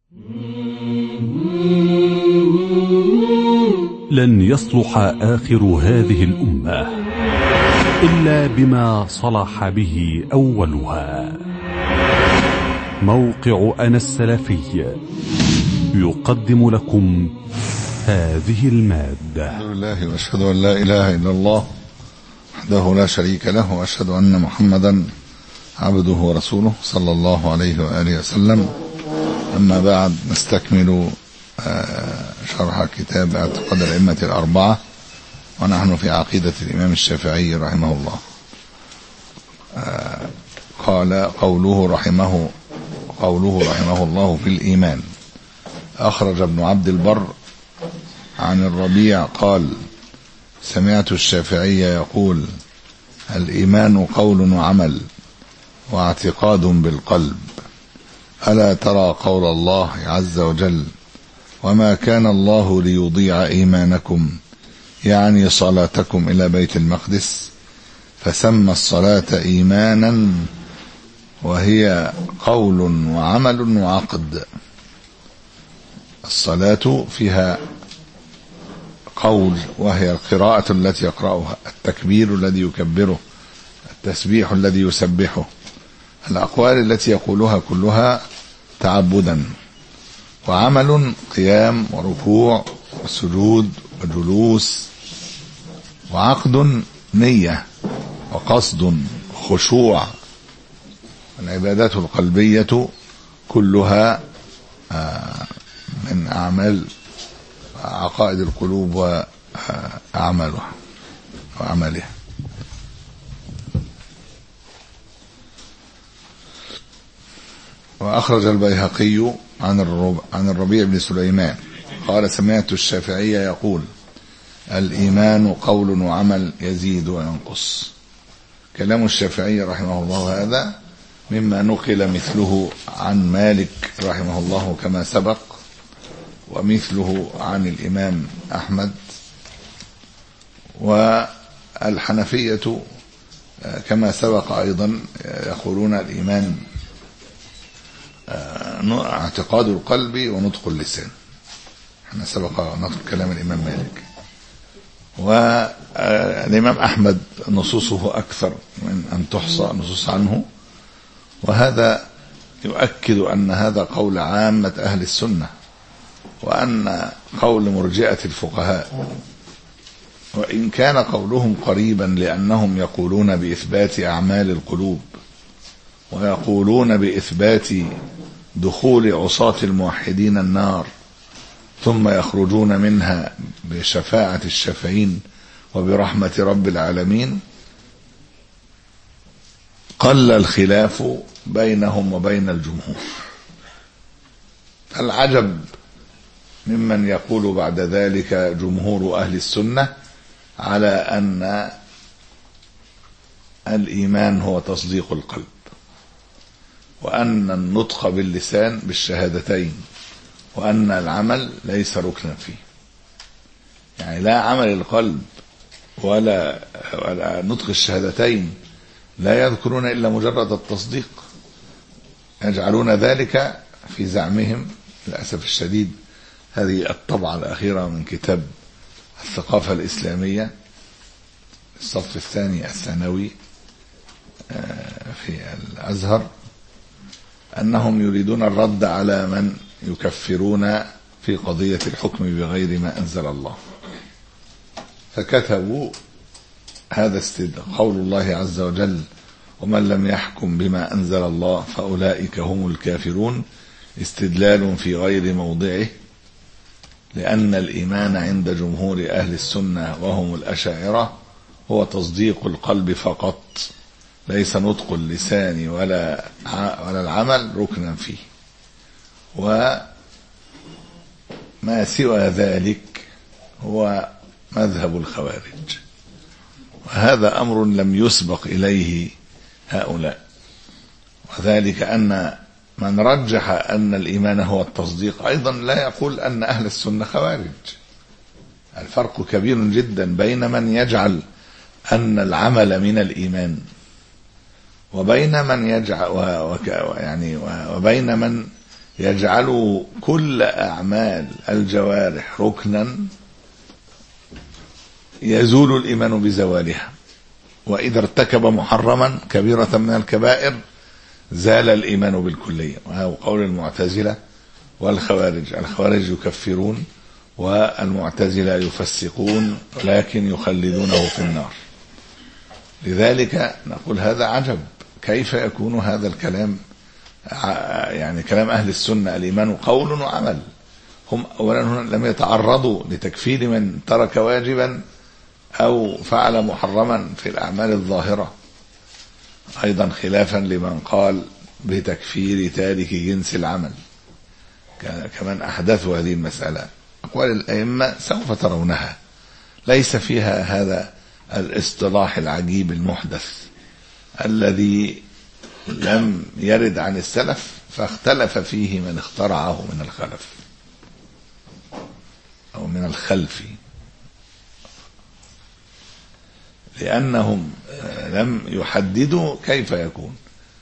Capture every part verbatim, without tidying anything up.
لن يصلح آخر هذه الأمة إلا بما صلح به أولها. موقع أنا السلفي يقدم لكم هذه المادة. الحمد لله وأشهد أن لا إله إلا الله وحده لا شريك له، وأشهد أن محمدا عبده ورسوله صلى الله عليه وآله وسلم. أما بعد، نستكمل شرح كتاب اعتقاد الأئمة الأربعة، ونحن في عقيدة الإمام الشافعي رحمه الله. قال قوله رحمه قوله رحمه الله في الإيمان. أخرج ابن عبد البر عن الربيع قال: سمعت الشافعي يقول: الإيمان قول وعمل واعتقاد بالقلب. ألا ترى قول الله عز وجل: وما كان الله ليضيع إيمانكم، يعني صلاتكم إلى بيت المقدس، فسمى الصلاة إيمانا وهي قول وعمل وعقد. الصلاة فيها قول وهي القراءة التي يقرأها، التكبير الذي يكبره، التسبيح الذي يسبحه، الأقوال التي يقولها كلها تعبدا. وعمل قيام وركوع وسجود وجلوس. وعقد نية وقصد خشوع. العبادات القلبية كلها من أعمال عقائد القلوب وأعمالها وأعمالها. وأخرج البيهقي عن الربيع, عن الربيع بن سليمان قال: سمعت الشافعي يقول: الإيمان قول وعمل يزيد وينقص. كلام الشافعي رحمه الله هذا مما نقل مثله عن مالك رحمه الله كما سبق، ومثله عن الإمام أحمد. والحنفية كما سبق أيضا يقولون الإيمان اعتقاد القلب ونطق اللسان. احنا سبق نطق كلام الإمام مالك. والإمام أحمد نصوصه أكثر من أن تحصى نصوص عنه، وهذا يؤكد أن هذا قول عامة أهل السنة، وأن قول مرجئة الفقهاء، وإن كان قولهم قريبا لأنهم يقولون بإثبات أعمال القلوب، ويقولون بإثبات دخول عصاة الموحدين النار ثم يخرجون منها بشفاعة الشافعين وبرحمة رب العالمين، قل الخلاف بينهم وبين الجمهور. العجب ممن يقول بعد ذلك جمهور أهل السنة على أن الإيمان هو تصديق القلب، وأن النطق باللسان بالشهادتين، وأن العمل ليس ركنا فيه. يعني لا عمل القلب ولا, ولا نطق الشهادتين لا يذكرون إلا مجرد التصديق. يجعلون ذلك في زعمهم للأسف الشديد. هذه الطبعة الأخيرة من كتاب الثقافة الإسلامية الصف الثاني الثانوي في الأزهر، أنهم يريدون الرد على من يكفرون في قضية الحكم بغير ما أنزل الله. فكتبوا هذا قول الله عز وجل: ومن لم يحكم بما أنزل الله فأولئك هم الكافرون، استدلال في غير موضعه، لأن الإيمان عند جمهور أهل السنة وهم الأشاعرة هو تصديق القلب فقط، ليس نطق اللسان ولا ولا العمل ركنا فيه. وما سوى ذلك هو مذهب الخوارج، وهذا أمر لم يسبق إليه هؤلاء. وذلك أن من رجح أن الإيمان هو التصديق أيضا لا يقول أن أهل السنة خوارج. الفرق كبير جدا بين من يجعل أن العمل من الإيمان وبين من يجعل يعني وبين من يجعل كل أعمال الجوارح ركنا يزول الإيمان بزوالها، وإذا ارتكب محرما كبيرة من الكبائر زال الإيمان بالكلية. وهو قول المعتزلة والخوارج. الخوارج يكفرون والمعتزلة يفسقون لكن يخلدونه في النار. لذلك نقول هذا عجب، كيف يكون هذا الكلام يعني كلام أهل السنة الإيمان قول وعمل. هم أولا هنا لم يتعرضوا لتكفير من ترك واجبا أو فعل محرما في الأعمال الظاهرة، أيضا خلافا لمن قال بتكفير تارك جنس العمل، كمان أحدثوا هذه المسألة. أقوال الأئمة سوف ترونها ليس فيها هذا الاصطلاح العجيب المحدث الذي لم يرد عن السلف فاختلف فيه من اخترعه من الخلف أو من الخلف، لأنهم لم يحددوا كيف يكون،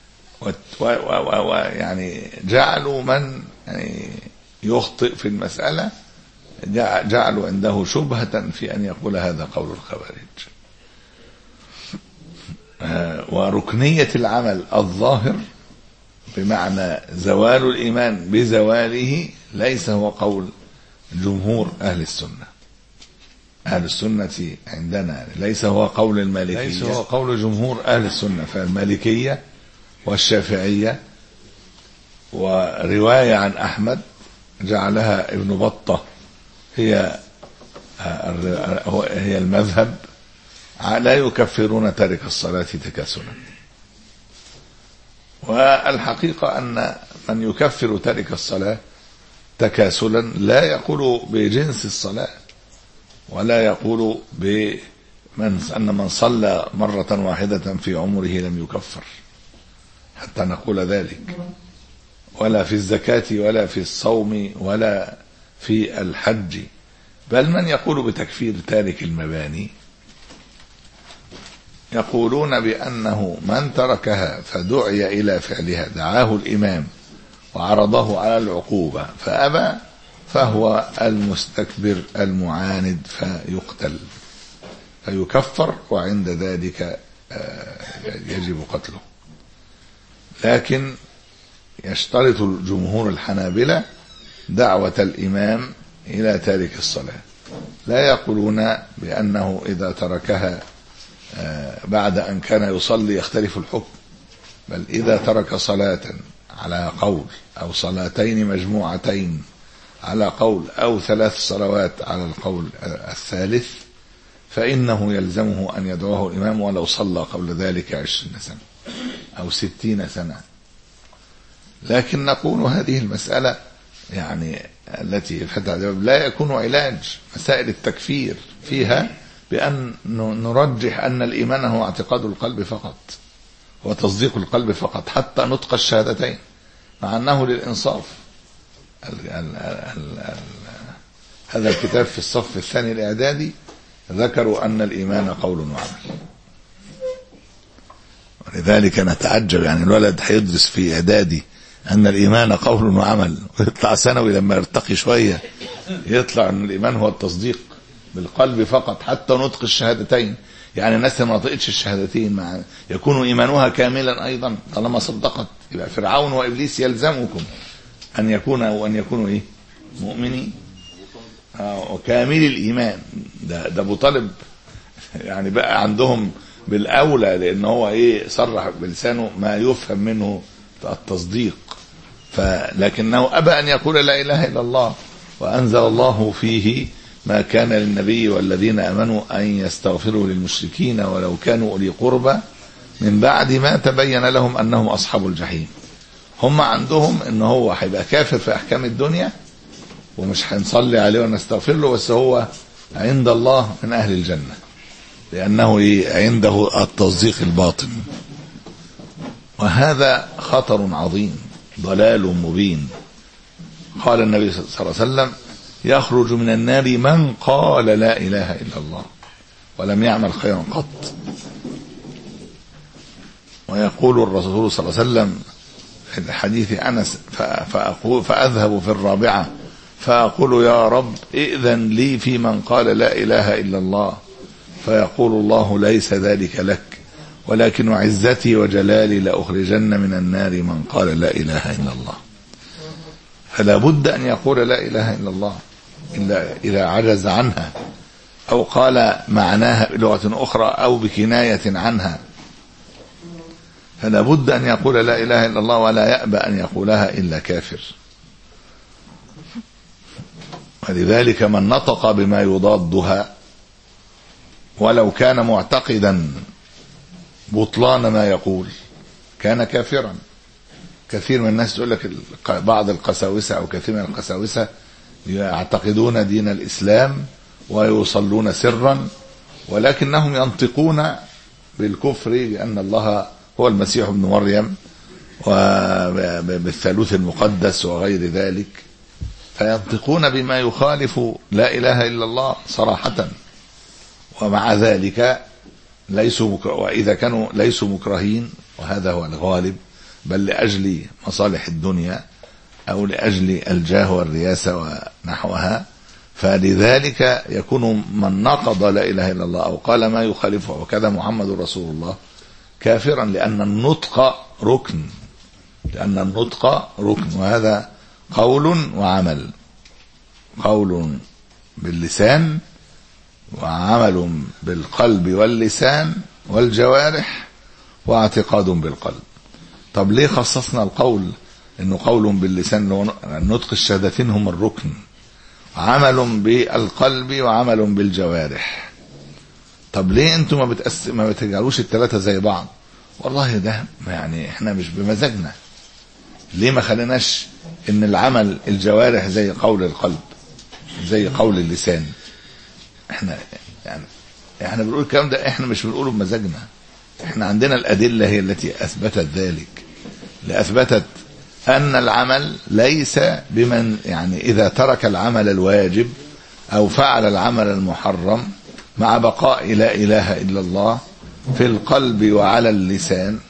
ويعني جعلوا من يعني يخطئ في المسألة جعلوا عنده شبهة في أن يقول هذا قول الخوارج. وركنية العمل الظاهر بمعنى زوال الإيمان بزواله ليس هو قول جمهور أهل السنة. أهل السنة عندنا ليس هو قول المالكية، ليس هو قول جمهور أهل السنة. فالمالكية والشافعية ورواية عن أحمد جعلها ابن بطة هي هي المذهب، لا يكفرون تارك الصلاة تكاسلا. والحقيقة أن من يكفر تارك الصلاة تكاسلا لا يقول بجنس الصلاة، ولا يقول بمن أن من صلى مرة واحدة في عمره لم يكفر حتى نقول ذلك، ولا في الزكاة ولا في الصوم ولا في الحج. بل من يقول بتكفير تارك المباني يقولون بأنه من تركها فدعي إلى فعلها، دعاه الإمام وعرضه على العقوبة فأبى، فهو المستكبر المعاند فيقتل فيكفر، وعند ذلك يجب قتله. لكن يشترط الجمهور الحنابلة دعوة الإمام إلى تارك الصلاة، لا يقولون بأنه إذا تركها بعد أن كان يصلي يختلف الحكم، بل إذا ترك صلاة على قول أو صلاتين مجموعتين على قول أو ثلاث صلوات على القول الثالث فإنه يلزمه أن يدعوه الإمام ولو صلى قبل ذلك عشرين سنة أو ستين سنة. لكن نقول هذه المسألة يعني التي فتح لا يكون علاج مسائل التكفير فيها بأن نرجح أن الإيمان هو اعتقاد القلب فقط وتصديق القلب فقط حتى نطق الشهادتين، مع أنه للإنصاف ال ال ال ال هذا الكتاب في الصف الثاني الإعدادي ذكروا أن الإيمان قول وعمل. ولذلك نتعجب، يعني الولد هيدرس في إعدادي أن الإيمان قول وعمل، ويطلع ثانوي لما يرتقي شوية يطلع أن الإيمان هو التصديق بالقلب فقط حتى نطق الشهادتين. يعني الناس ما نطقتش الشهادتين مع يكون إيمانها كاملا أيضا طالما صدقت. يبقى فرعون وإبليس يلزمكم أن يكونوا أن يكونوا إيه مؤمنين آه وكامل الإيمان. ده ده أبو طالب يعني بقى عندهم بالأولى، لأن هو إيه صرح بلسانه ما يفهم منه التصديق، فلكنه أبى أن يقول لا إله إلا الله، وأنزل الله فيه ما كان للنبي والذين آمنوا أن يستغفروا للمشركين ولو كانوا أولي قربى من بعد ما تبين لهم أنهم أصحاب الجحيم. هم عندهم إن هو هيبقى كافر في أحكام الدنيا ومش هنصلي عليه ونستغفر له، بس هو عند الله من أهل الجنة لأنه عنده التصديق الباطن. وهذا خطر عظيم ضلال مبين. قال النبي صلى الله عليه وسلم يخرج من النار من قال لا إله إلا الله ولم يعمل خيرا قط. ويقول الرسول صلى الله عليه وسلم في الحديث أنس فأقول فأذهب في الرابعة فأقول يا رب ائذن لي في من قال لا إله إلا الله، فيقول الله ليس ذلك لك، ولكن عزتي وجلالي لأخرجن من النار من قال لا إله إلا الله. فلا بد أن يقول لا إله إلا الله إلا إذا عجز عنها أو قال معناها بلغة أخرى أو بكناية عنها، فلا بد أن يقول لا إله إلا الله ولا يأبى أن يقولها إلا كافر. ولذلك من نطق بما يضادها ولو كان معتقدا بطلان ما يقول كان كافرا. كثير من الناس تقول لك بعض القساوسة أو كثير من القساوسة يعتقدون دين الإسلام ويصلون سرا، ولكنهم ينطقون بالكفر بأن الله هو المسيح ابن مريم وبالثالوث المقدس وغير ذلك، فينطقون بما يخالف لا إله إلا الله صراحة، ومع ذلك ليسوا مكره، وإذا كانوا ليسوا مكرهين وهذا هو الغالب، بل لأجل مصالح الدنيا أو لأجل الجاه والرياسة ونحوها، فلذلك يكون من نقض لا إله إلا الله أو قال ما يخالفه وكذا محمد رسول الله كافرا، لأن النطق ركن، لأن النطق ركن، وهذا قول وعمل، قول باللسان وعمل بالقلب واللسان والجوارح واعتقاد بالقلب. طب ليه خصصنا القول انه قول باللسان؟ النطق الشهادتين هم الركن، عمل بالقلب وعمل بالجوارح. طب ليه انتم ما بتأس... ما بتجعلوش الثلاثه زي بعض؟ والله ده يعني احنا مش بمزاجنا. ليه ما خليناش ان العمل الجوارح زي قول القلب زي قول اللسان؟ احنا يعني احنا بنقول الكلام ده، احنا مش بنقوله بمزاجنا، احنا عندنا الادله هي التي اثبتت ذلك، لأثبتت أن العمل ليس بمن يعني إذا ترك العمل الواجب أو فعل العمل المحرم مع بقاء لا إله إلا الله في القلب وعلى اللسان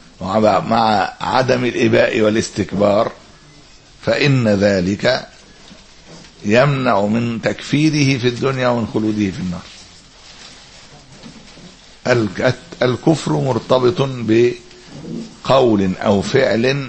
ومع عدم الإباء والاستكبار، فإن ذلك يمنع من تكفيره في الدنيا ومن خلوده في النار. الكفر مرتبط بقول أو فعل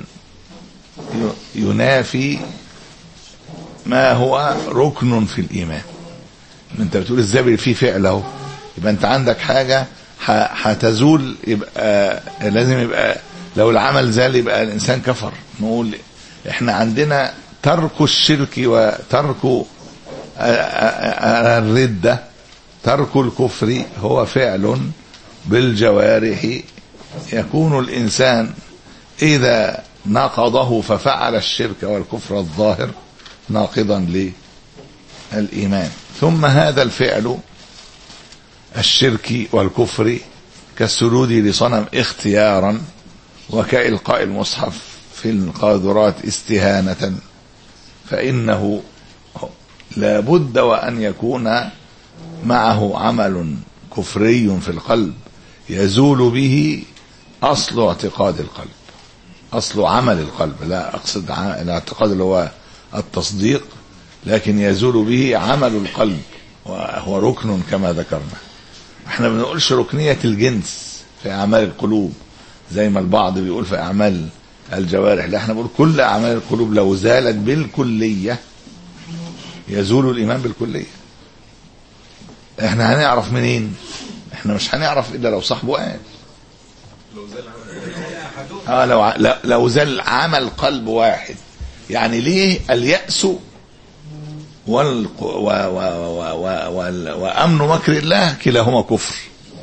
ينافي ما هو ركن في الإيمان. انت بتقول ازاي في فعل اهو، يبقى انت عندك حاجة هتزول، يبقى لازم يبقى لو العمل زال يبقى الإنسان كفر. نقول احنا عندنا ترك الشرك وترك الردة، ترك الكفر هو فعل بالجوارح يكون الإنسان إذا نقضه ففعل الشرك والكفر الظاهر ناقضا للإيمان. ثم هذا الفعل الشرك والكفر كالسجود لصنم اختيارا وكإلقاء المصحف في القاذورات استهانة، فإنه لا بد وأن يكون معه عمل كفري في القلب يزول به أصل اعتقاد القلب، أصل عمل القلب، لا أقصد الاعتقاد اللي هو التصديق، لكن يزول به عمل القلب وهو ركن كما ذكرنا. احنا ما بنقولش ركنية الجنس في أعمال القلوب زي ما البعض بيقول في أعمال الجوارح، لا، احنا بنقول كل أعمال القلوب لو زالت بالكلية يزول الإيمان بالكلية. احنا هنعرف منين؟ احنا مش هنعرف إلا لو صاحبه قال اه لو لو زال عمل قلب واحد. يعني ليه اليأس وال و و و و وأمن مكر الله كلاهما كفر؟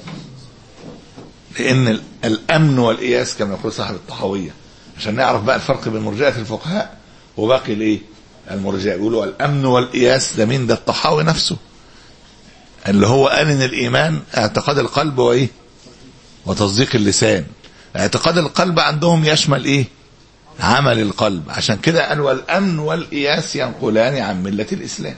لأن الأمن والإياس كما يقول صاحب الطحاوية، عشان نعرف بقى الفرق بين مرجئة الفقهاء وباقي الايه المرجئة. يقولوا الأمن والإياس ده مين؟ ده الطحاوي نفسه اللي هو قال ان الإيمان اعتقاد القلب وايه وتصديق اللسان. اعتقاد القلب عندهم يشمل ايه؟ عمل القلب. عشان كده قال والأمن والإياس ينقلان عن ملة الإسلام.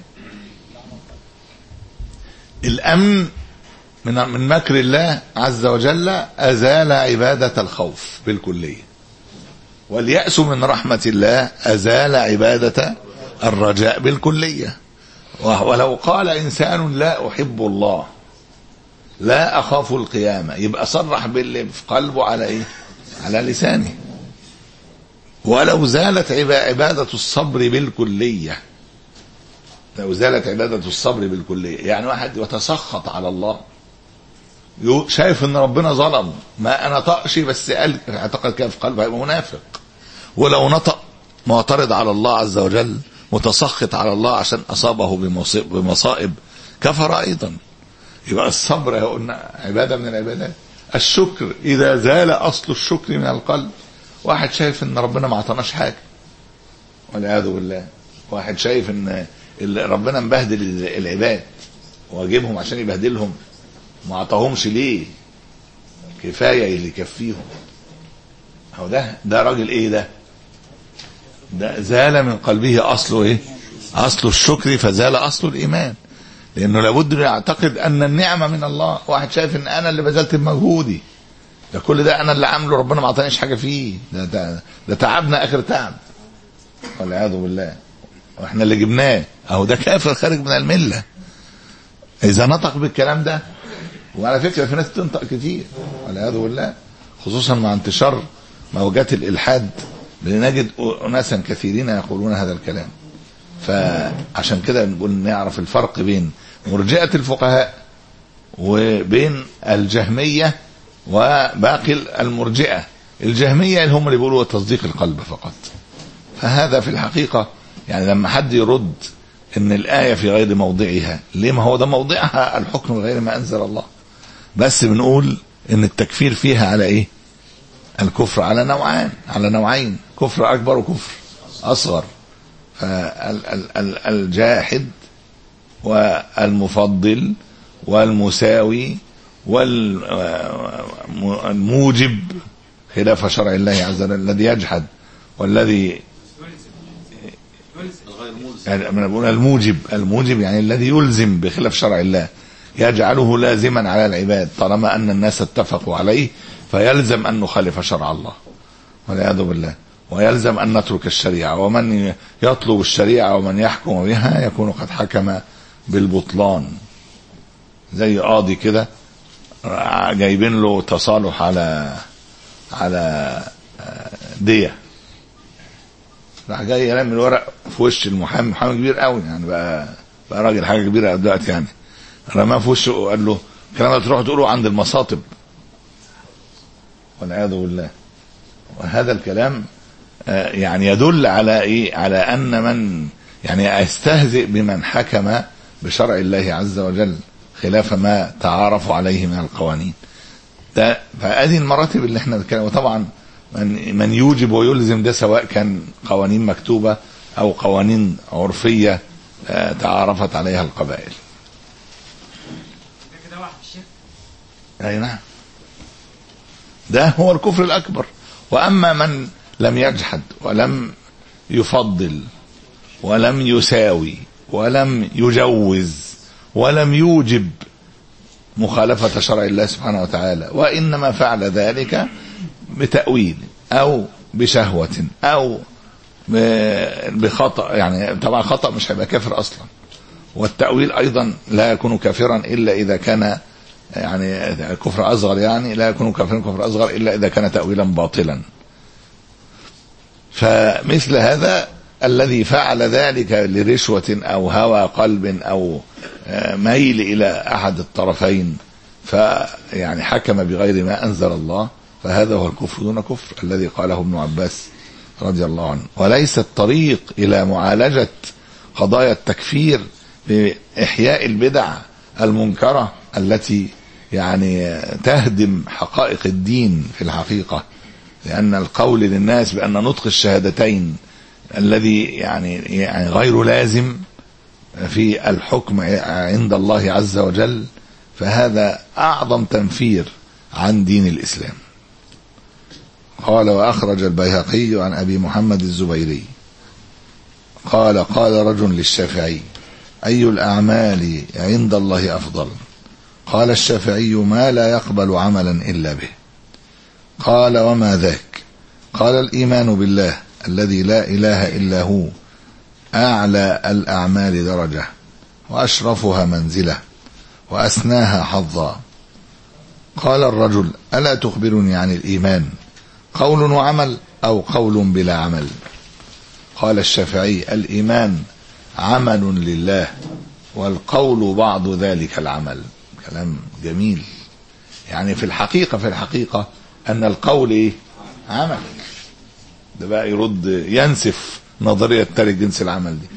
الأمن من من مكر الله عز وجل أزال عبادة الخوف بالكلية، واليأس من رحمة الله أزال عبادة الرجاء بالكلية. ولو قال إنسان لا أحب الله لا أخاف القيامة، يبقى صرح باللي في قلبه على إيه؟ على لسانه. ولو زالت عبادة الصبر بالكلية، لو زالت عبادة الصبر بالكلية، يعني واحد يتسخط على الله، شايف ان ربنا ظلم، ما انا طقش بس قال اعتقد كده في قلبه، هيبقى منافق. ولو نطق معترض على الله عز وجل متسخط على الله عشان اصابه بمصائب كفر ايضا. يبقى الصبر قلنا عبادة من العبادات. الشكر اذا زال اصل الشكر من القلب، واحد شايف ان ربنا ما عطاناش حاجه والعياذ بالله، واحد شايف ان ربنا مبهدل العباد واجيبهم عشان يبهدلهم، ما عطاهمش ليه؟ كفايه اللي يكفيهم. هو ده ده راجل ايه؟ ده ده زال من قلبه اصله ايه؟ اصل الشكر، فزال اصل الايمان، لانه لابد ان يعتقد ان النعمه من الله. واحد شايف ان انا اللي بذلت بمجهودي، ده كل ده انا اللي عامله، ربنا ما عطانيش حاجه فيه، ده ده, ده تعبنا اخر تعب والعياذ بالله، واحنا اللي جبناه. اهو ده كافر خارج من المله اذا نطق بالكلام ده. وعلى فكره في ناس تنطق كتير والعياذ بالله، خصوصا مع انتشار موجات الالحاد، لنجد اناسا كثيرين يقولون هذا الكلام. فعشان كده بنقول نعرف الفرق بين مرجئه الفقهاء وبين الجهميه وباقي المرجئه. الجهميه اللي هم اللي بيقولوا تصديق القلب فقط. فهذا في الحقيقه يعني لما حد يرد ان الايه في غير موضعها، ليه؟ ما هو ده موضعها، الحكم بغير ما انزل الله. بس بنقول ان التكفير فيها على ايه؟ الكفر على نوعان، على نوعين، كفر اكبر وكفر اصغر. فالجاحد والمفضل والمساوي والموجب خلاف شرع الله عز وجل، الذي يجحد والذي يعني من بقول الموجب، الموجب يعني الذي يلزم بخلاف شرع الله، يجعله لازما على العباد طالما ان الناس اتفقوا عليه، فيلزم ان نخالف شرع الله والعياذ بالله، ويلزم ان نترك الشريعه. ومن يطلب الشريعه ومن يحكم بها يكون قد حكم بالبطلان. زي قاضي كده جايبين له تصالح على على دية، راح جاي يلم الورق في وش المحامي، محامي كبير قوي يعني، بقى بقى راجل حاجه كبيره دلوقتي يعني، رماه في وشه وقال له الكلام ده تروح تقوله عند المصاطب والعياذ بالله. وهذا الكلام يعني يدل على ايه؟ على ان من يعني يستهزئ بمن حكم بشرع الله عز وجل خلاف ما تعارفوا عليه من القوانين. ده فهذه المراتب اللي احنا بنتكلم. وطبعا من من يوجب ويلزم ده سواء كان قوانين مكتوبه او قوانين عرفيه تعارفت عليها القبائل. كده واحد الشرك. اي نعم، ده هو الكفر الاكبر. واما من لم يجحد ولم يفضل ولم يساوي ولم يجوز ولم يوجب مخالفة شرع الله سبحانه وتعالى، وإنما فعل ذلك بتأويل أو بشهوة أو بخطأ، يعني طبعا خطأ مش هيبقى كافر أصلا، والتأويل أيضا لا يكون كافرا إلا إذا كان يعني كفر أصغر، يعني لا يكون كافرا كفر أصغر إلا إذا كان تأويلا باطلا. فمثل هذا الذي فعل ذلك لرشوة أو هوى قلب أو ميل إلى أحد الطرفين فيعني حكم بغير ما أنزل الله، فهذا هو الكفر دون كفر الذي قاله ابن عباس رضي الله عنه. وليس الطريق إلى معالجة قضايا التكفير بإحياء البدع المنكرة التي يعني تهدم حقائق الدين في الحقيقة، لأن القول للناس بأن نطق الشهادتين الذي يعني يعني غير لازم في الحكم عند الله عز وجل، فهذا أعظم تنفير عن دين الإسلام. قال: وأخرج البيهقي عن أبي محمد الزبيري قال: قال رجل للشافعي: أي الأعمال عند الله أفضل؟ قال الشافعي: ما لا يقبل عملا إلا به. قال: وما ذاك؟ قال الإيمان بالله الذي لا إله إلا هو أعلى الأعمال درجة وأشرفها منزلة وأسناها حظا. قال الرجل ألا تخبرني عن الإيمان قول وعمل أو قول بلا عمل؟ قال الشافعي الإيمان عمل لله والقول بعض ذلك العمل. كلام جميل. يعني في الحقيقة في الحقيقة أن القول إيه؟ عمل. ده بقى يرد ينسف نظرية تارك جنس العمل دي.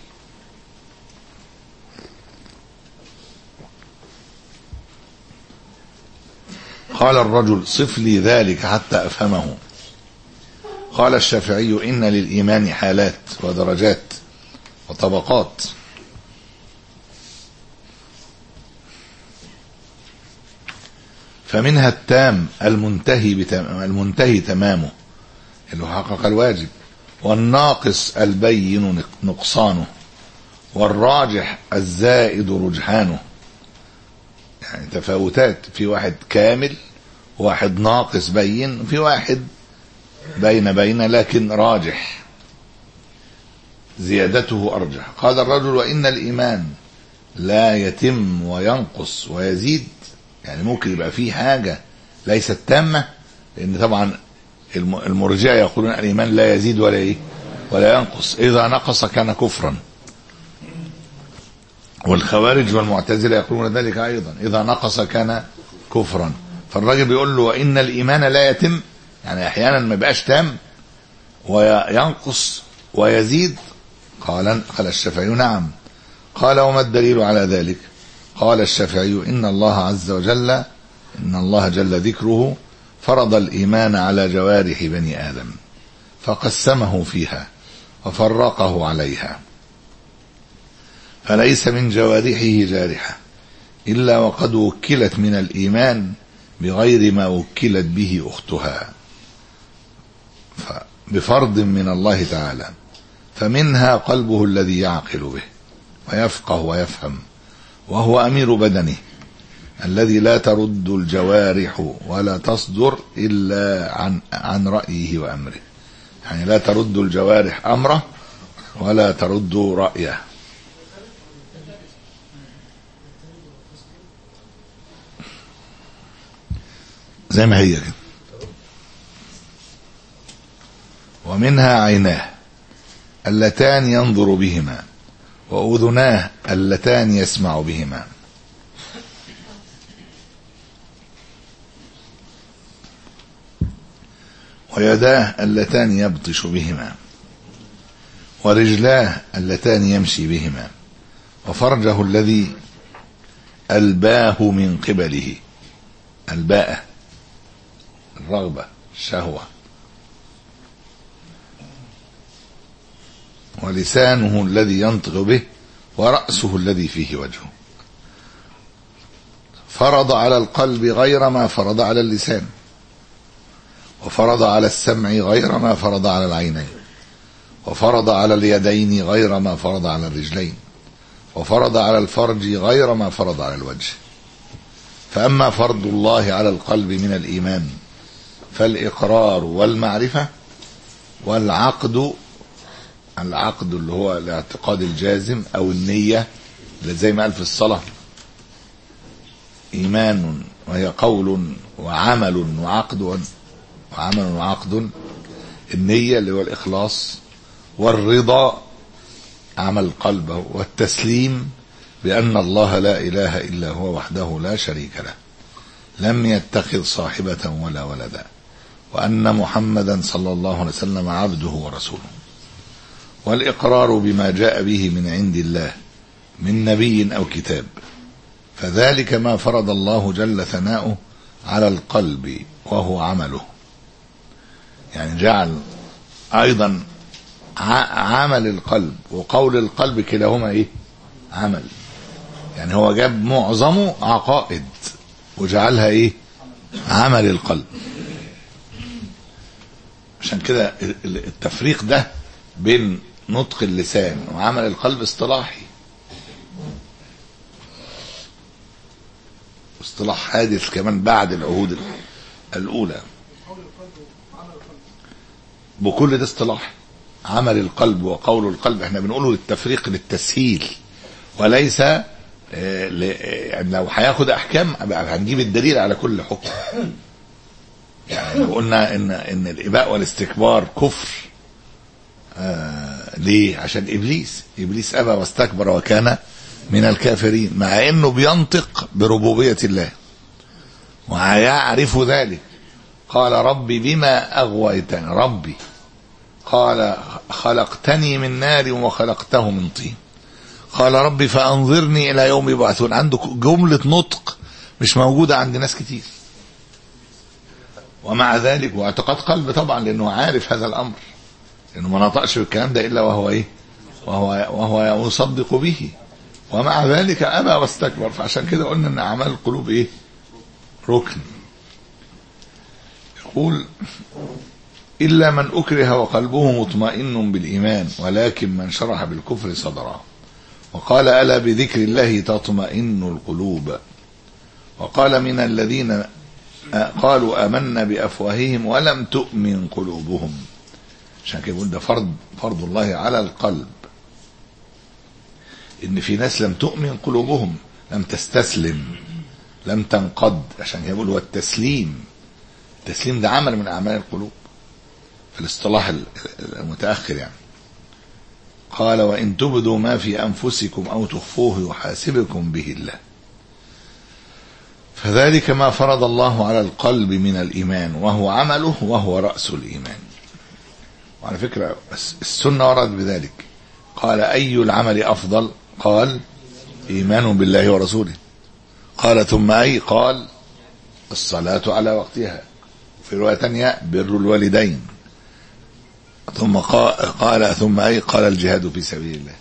قال الرجل صف لي ذلك حتى أفهمه. قال الشافعي إن للإيمان حالات ودرجات وطبقات، فمنها التام المنتهي بتم... المنتهي تمامه اللي حقق الواجب، والناقص البين نقصانه، والراجح الزائد رجحانه. يعني تفاوتات، في واحد كامل واحد ناقص بين وفي واحد بين بين لكن راجح زيادته أرجح. قال الرجل وإن الإيمان لا يتم وينقص ويزيد. يعني ممكن يبقى فيه حاجة ليست تامة، لأن طبعا المرجئة يقولون الإيمان لا يزيد ولا إيه ولا ينقص، إذا نقص كان كفرا. والخوارج والمعتزلة يقولون ذلك أيضا، إذا نقص كان كفرا. فالراجل بيقول له وإن الإيمان لا يتم، يعني أحيانا ما يبقاش تام وينقص ويزيد. قال قال الشافعي نعم. قال وما الدليل على ذلك؟ قال الشافعي إن الله عز وجل إن الله جل ذكره فرض الإيمان على جوارح بني آدم فقسمه فيها وفرقه عليها، فليس من جوارحه جارحة إلا وقد وكلت من الإيمان بغير ما وكلت به أختها بفرض من الله تعالى، فمنها قلبه الذي يعقل به ويفقه ويفهم، وهو أمير بدنه الذي لا ترد الجوارح ولا تصدر إلا عن عن رأيه وأمره. يعني لا ترد الجوارح أمره ولا ترد رأيه. زي ما هي كده. ومنها عيناه اللتان ينظر بهما، وأذناه اللتان يسمع بهما، ويداه اللتان يبطش بهما، ورجلاه اللتان يمشي بهما، وفرجه الذي ألباه من قبله، الباءة الرغبة الشهوة، ولسانه الذي ينطق به، ورأسه الذي فيه وجهه. فرض على القلب غير ما فرض على اللسان، وفرض على السمع غير ما فرض على العينين، وفرض على اليدين غير ما فرض على الرجلين، وفرض على الفرج غير ما فرض على الوجه. فأما فرض الله على القلب من الإيمان فالإقرار والمعرفة والعقد، العقد اللي هو الاعتقاد الجازم أو النية اللي زي ما قال في الصلاة إيمان وهي قول وعمل وعقد، وعمل وعقد. النية اللي هو الإخلاص، والرضا عمل قلبه، والتسليم بأن الله لا إله إلا هو وحده لا شريك له لم يتخذ صاحبة ولا ولدا، وأن محمدا صلى الله عليه وسلم عبده ورسوله. والإقرار بما جاء به من عند الله من نبي أو كتاب، فذلك ما فرض الله جل ثناؤه على القلب وهو عمله. يعني جعل أيضا عمل القلب وقول القلب كلاهما إيه؟ عمل. يعني هو جاب معظمه عقائد وجعلها إيه؟ عمل القلب. عشان كده التفريق ده بين نطق اللسان وعمل القلب اصطلاحي، اصطلاح حادث كمان بعد العهود الأولى. بكل ده اصطلاح عمل القلب وقول القلب. احنا بنقوله للتفريق للتسهيل، وليس يعني لو هياخد احكام هنجيب الدليل على كل حكم. يعني لو قلنا ان ان الاباء والاستكبار كفر، آه ليه؟ عشان ابليس ابليس ابى واستكبر وكان من الكافرين، مع انه بينطق بربوبية الله ويعرف ذلك. قال ربي بما اغويتني، ربي قال خلقتني من نار وخلقته من طين، قال ربي فانظرني الى يوم يبعثون. عنده جملة نطق مش موجودة عند ناس كتير، ومع ذلك واعتقاد قلب طبعا، لانه عارف هذا الامر، لانه ما نطقش بالكلام ده الا وهو ايه وهو وهو يصدق به، ومع ذلك ابى واستكبر. فعشان كده قلنا ان اعمال القلوب ايه؟ ركن. يقول الا من اكره وقلبه مطمئن بالايمان ولكن من شرح بالكفر صدره. وقال الا بذكر الله تطمئن القلوب. وقال من الذين قالوا آمنا بأفواههم ولم تؤمن قلوبهم. عشان كده يقول ده فرض فرض الله على القلب، إن في ناس لم تؤمن قلوبهم، لم تستسلم، لم تنقض. عشان كده يقول والتسليم، التسليم ده عمل من أعمال القلوب في الاصطلاح المتأخر يعني. قال وإن تبدوا ما في أنفسكم أو تخفوه يحاسبكم به الله، فذلك ما فرض الله على القلب من الإيمان وهو عمله وهو رأس الإيمان. وعلى فكرة السنة ورد بذلك. قال أي العمل أفضل؟ قال إيمان بالله ورسوله. قال ثم أي؟ قال الصلاة على وقتها. في رواية تانية بر الوالدين. ثم قال ثم أي؟ قال الجهاد في سبيل الله.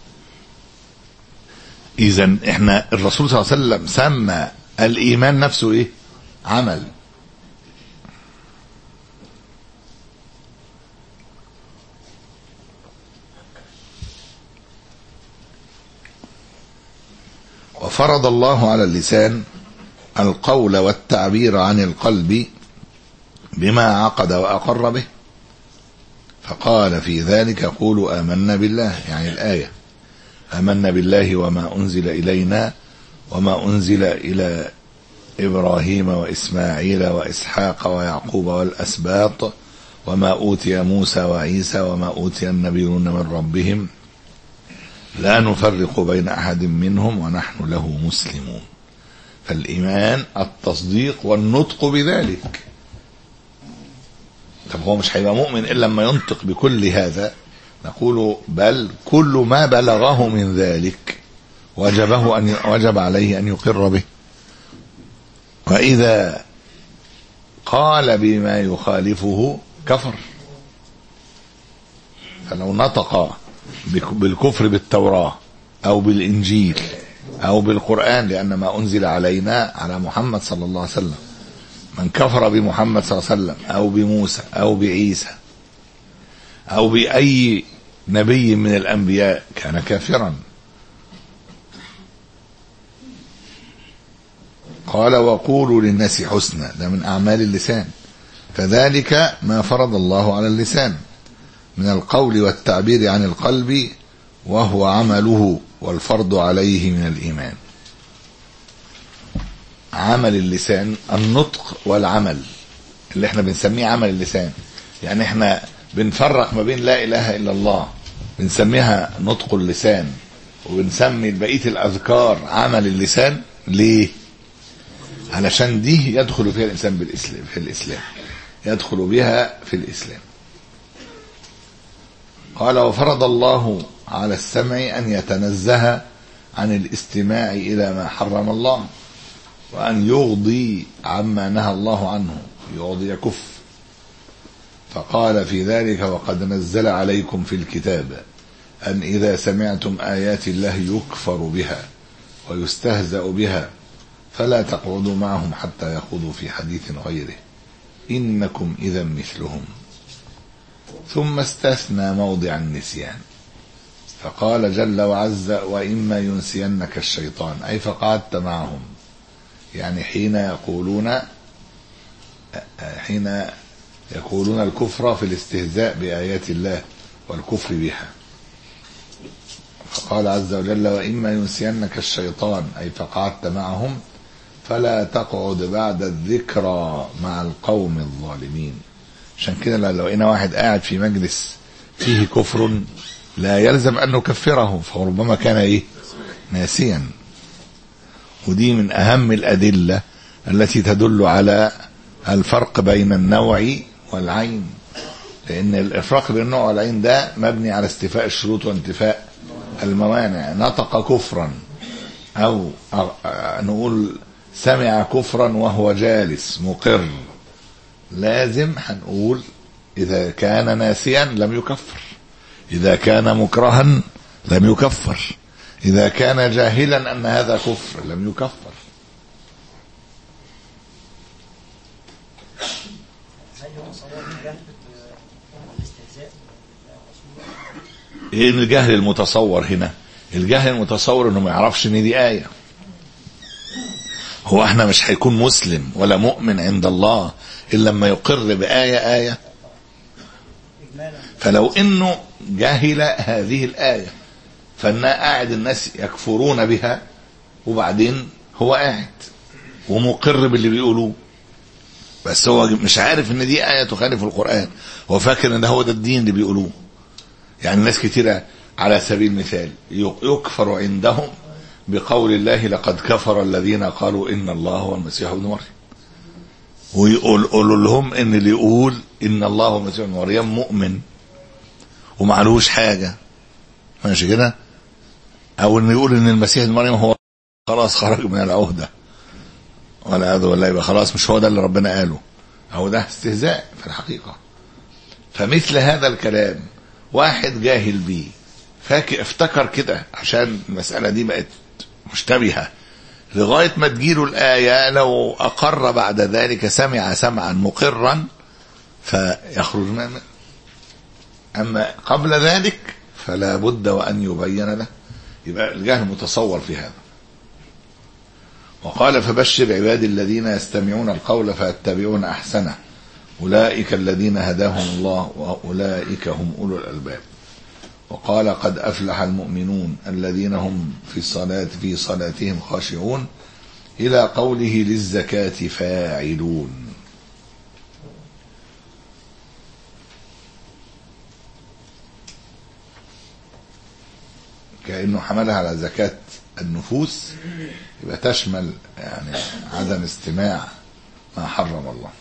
إذن إحنا الرسول صلى الله عليه وسلم سمى الإيمان نفسه إيه؟ عمل. وفرض الله على اللسان القول والتعبير عن القلب بما عقد وأقر به، فقال في ذلك قولوا آمنا بالله، يعني الآية آمنا بالله وما أنزل إلينا وما أنزل إلى إبراهيم وإسماعيل وإسحاق ويعقوب والأسباط وما أوتي موسى وعيسى وما أوتي النبيون من ربهم لا نفرق بين أحد منهم ونحن له مسلمون. فالإيمان التصديق والنطق بذلك. طب هو مش هيبقى مؤمن إلا لما ينطق بكل هذا؟ نقول بل كل ما بلغه من ذلك وجبه أن وجب عليه أن يقر به، وإذا قال بما يخالفه كفر. فلو نطق بالكفر بالتوراة أو بالإنجيل أو بالقرآن، لأن ما أنزل علينا على محمد صلى الله عليه وسلم، من كفر بمحمد صلى الله عليه وسلم أو بموسى أو بعيسى أو بأي نبي من الأنبياء كان كافرا. قال وقولوا للناس حسنا، ده من أعمال اللسان، فذلك ما فرض الله على اللسان من القول والتعبير عن القلب وهو عمله والفرض عليه من الإيمان. عمل اللسان النطق والعمل اللي احنا بنسميه عمل اللسان. يعني احنا بنفرق ما بين لا إله إلا الله بنسميها نطق اللسان، وبنسمي بقية الأذكار عمل اللسان. ليه؟ علشان دي يدخل فيها الإنسان بالإسلام، في الإسلام يدخل بها في الإسلام. قال وفرض الله على السمع أن يتنزه عن الاستماع إلى ما حرم الله، وأن يغضي عما نهى الله عنه، يغضي يكف. فقال في ذلك وقد نزل عليكم في الكتاب أن إذا سمعتم آيات الله يكفر بها ويستهزأ بها فلا تقعدوا معهم حتى يخوضوا في حديث غيره إنكم إذا مثلهم. ثم استثنى موضع النسيان فقال جل وعز وإما ينسينك الشيطان، أي فقعدت معهم، يعني حين يقولون حين يقولون الكفر في الاستهزاء بآيات الله والكفر بها. فقال عز وجل وإما ينسينك الشيطان أي فقعدت معهم فلا تقعد بعد الذكرى مع القوم الظالمين. عشان كده لو لقينا واحد قاعد في مجلس فيه كفر لا يلزم أن نكفره، فربما كان إيه ناسيا. ودي من أهم الأدلة التي تدل على الفرق بين النوع والعين، لأن الإفراق بين النوع والعين ده مبني على استيفاء الشروط وانتفاء الموانع. نطق كفرا أو نقول سمع كفرا وهو جالس مقر، لازم هنقول إذا كان ناسيا لم يكفر، إذا كان مكرها لم يكفر، إذا كان جاهلا أن هذا كفر لم يكفر. ايه الجهل المتصور هنا؟ الجهل المتصور انه ما يعرفش ان دي آية. هو احنا مش هيكون مسلم ولا مؤمن عند الله الا لما يقر بآية آية. فلو انه جاهل هذه الآية فانا قاعد الناس يكفرون بها وبعدين هو قاعد ومقر باللي بيقولوه، بس هو مش عارف ان دي آية تخالف القرآن، هو فاكر ان ده هو ده الدين اللي بيقولوه. يعني ناس كتيرة على سبيل المثال يكفر عندهم بقول الله لقد كفر الذين قالوا إن الله هو المسيح ابن مريم، ويقولوا لهم إن اللي يقول إن الله هو المسيح ابن مريم مؤمن ومعلوش حاجة، ماشي كده؟ أو إن يقول إن المسيح ابن مريم هو خلاص خرج من العهدة ولا هذا ولا يبقى خلاص مش هو ده اللي ربنا قاله، أو ده استهزاء في الحقيقة. فمثل هذا الكلام واحد جاهل بيه فاكر افتكر كده عشان المسألة دي بقت مشتبهة لغاية ما تجيله الآية، لو أقر بعد ذلك سمع سمعا مقرا فيخرج منه، أما قبل ذلك فلا بد وأن يبين له. يبقى الجهل متصور في هذا. وقال فبشر عبادي الذين يستمعون القول فيتبعون أحسنه أولئك الذين هداهم الله وأولئك هم أولو الألباب. وقال قد أفلح المؤمنون الذين هم في الصلاة في صلاتهم خاشعون إلى قوله للزكاة فاعلون. كأنه حملها على زكاة النفوس، يبقى تشمل يعني عدم استماع ما حرم الله.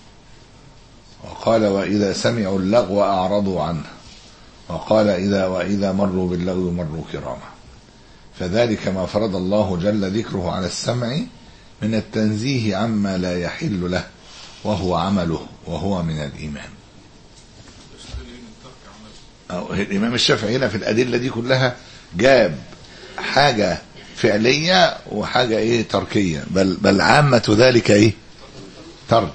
وقال وإذا سمعوا اللغو أعرضوا عنه، وقال إذا وإذا مروا باللغو مروا كراما. فذلك ما فرض الله جل ذكره على السمع من التنزيه عما لا يحل له وهو عمله وهو من الإيمان. أو الإمام الشافعي هنا في الأدلة دي كلها جاب حاجة فعلية وحاجة إيه تركية، بل بل عامة ذلك إيه ترك،